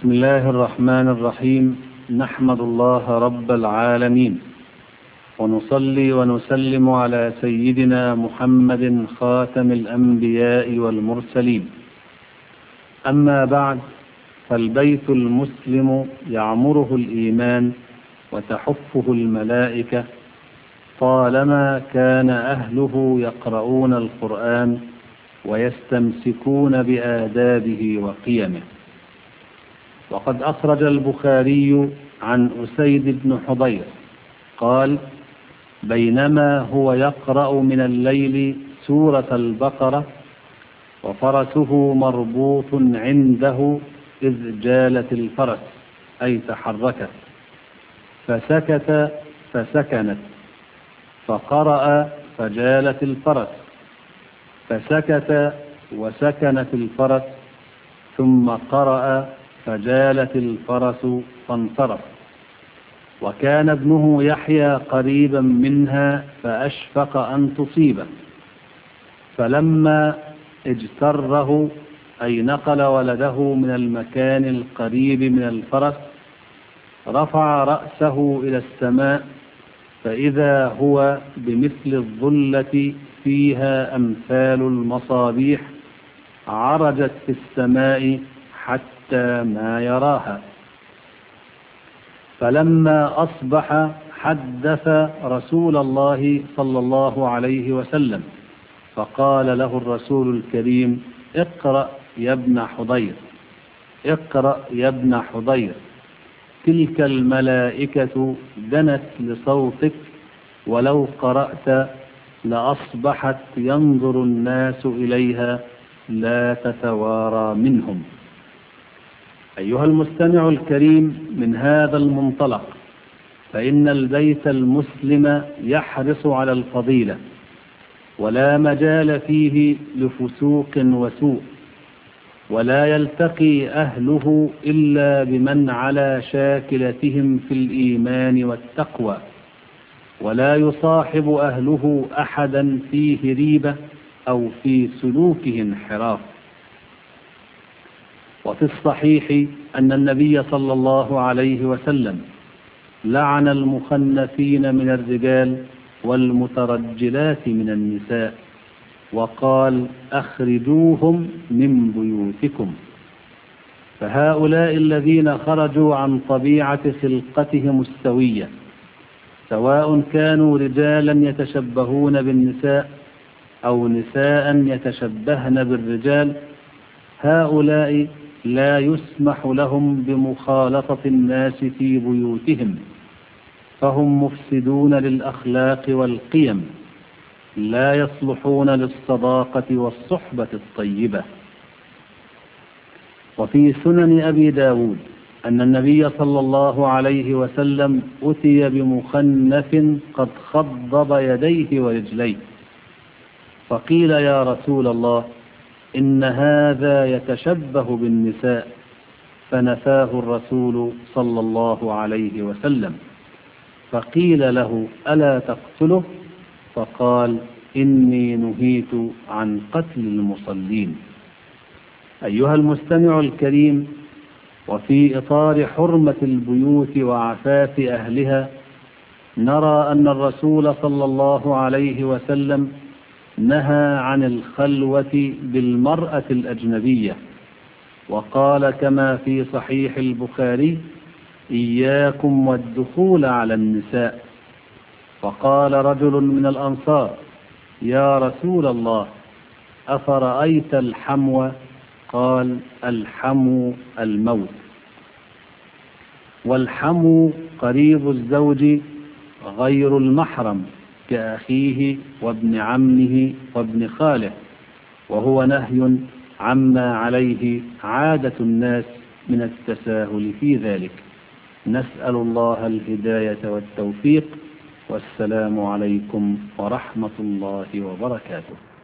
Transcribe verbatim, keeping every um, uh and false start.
بسم الله الرحمن الرحيم. نحمد الله رب العالمين، ونصلي ونسلم على سيدنا محمد خاتم الأنبياء والمرسلين. أما بعد، فالبيت المسلم يعمره الإيمان وتحفه الملائكة طالما كان أهله يقرؤون القرآن ويستمسكون بآدابه وقيمه. وقد أخرج البخاري عن أسيد بن حضير قال: بينما هو يقرأ من الليل سورة البقرة وفرسه مربوط عنده إذ جالت الفرس، أي تحركت، فسكت فسكنت، فقرأ فجالت الفرس، فسكت وسكنت الفرس، ثم قرأ فجالت الفرس فانصرف. وكان ابنه يحيى قريبا منها فأشفق أن تصيبه، فلما اجتره أي نقل ولده من المكان القريب من الفرس رفع رأسه إلى السماء، فإذا هو بمثل الظلة فيها أمثال المصابيح عرجت في السماء حتى ما يراها. فلما أصبح حدث رسول الله صلى الله عليه وسلم، فقال له الرسول الكريم: اقرأ يا ابن حضير، اقرأ يا ابن حضير، تلك الملائكة دنت لصوتك، ولو قرأت لأصبحت ينظر الناس إليها لا تتوارى منهم. أيها المستمع الكريم، من هذا المنطلق فإن البيت المسلم يحرص على الفضيلة، ولا مجال فيه لفسوق وسوء، ولا يلتقي أهله إلا بمن على شاكلتهم في الإيمان والتقوى، ولا يصاحب أهله أحدا فيه ريبة أو في سلوكه انحراف. وفي الصحيح أن النبي صلى الله عليه وسلم لعن المخنثين من الرجال والمترجلات من النساء، وقال: أخرجوهم من بيوتكم. فهؤلاء الذين خرجوا عن طبيعة خلقتهم السوية، سواء كانوا رجالا يتشبهون بالنساء أو نساء يتشبهن بالرجال، هؤلاء لا يسمح لهم بمخالطة الناس في بيوتهم، فهم مفسدون للأخلاق والقيم، لا يصلحون للصداقة والصحبة الطيبة. وفي سنن أبي داود أن النبي صلى الله عليه وسلم أتي بمخنث قد خضب يديه ورجليه، فقيل: يا رسول الله، إن هذا يتشبه بالنساء، فنفاه الرسول صلى الله عليه وسلم. فقيل له: ألا تقتله؟ فقال: إني نهيت عن قتل المصلين. أيها المستمع الكريم، وفي إطار حرمة البيوت وعفاف أهلها، نرى أن الرسول صلى الله عليه وسلم نهى عن الخلوة بالمرأة الأجنبية، وقال كما في صحيح البخاري: إياكم والدخول على النساء. فقال رجل من الأنصار: يا رسول الله، أفرأيت الحمو؟ قال: الحمو الموت. والحمو قريب الزوج غير المحرم كأخيه وابن عمه وابن خاله، وهو نهي عما عليه عادة الناس من التساهل في ذلك. نسأل الله الهداية والتوفيق، والسلام عليكم ورحمة الله وبركاته.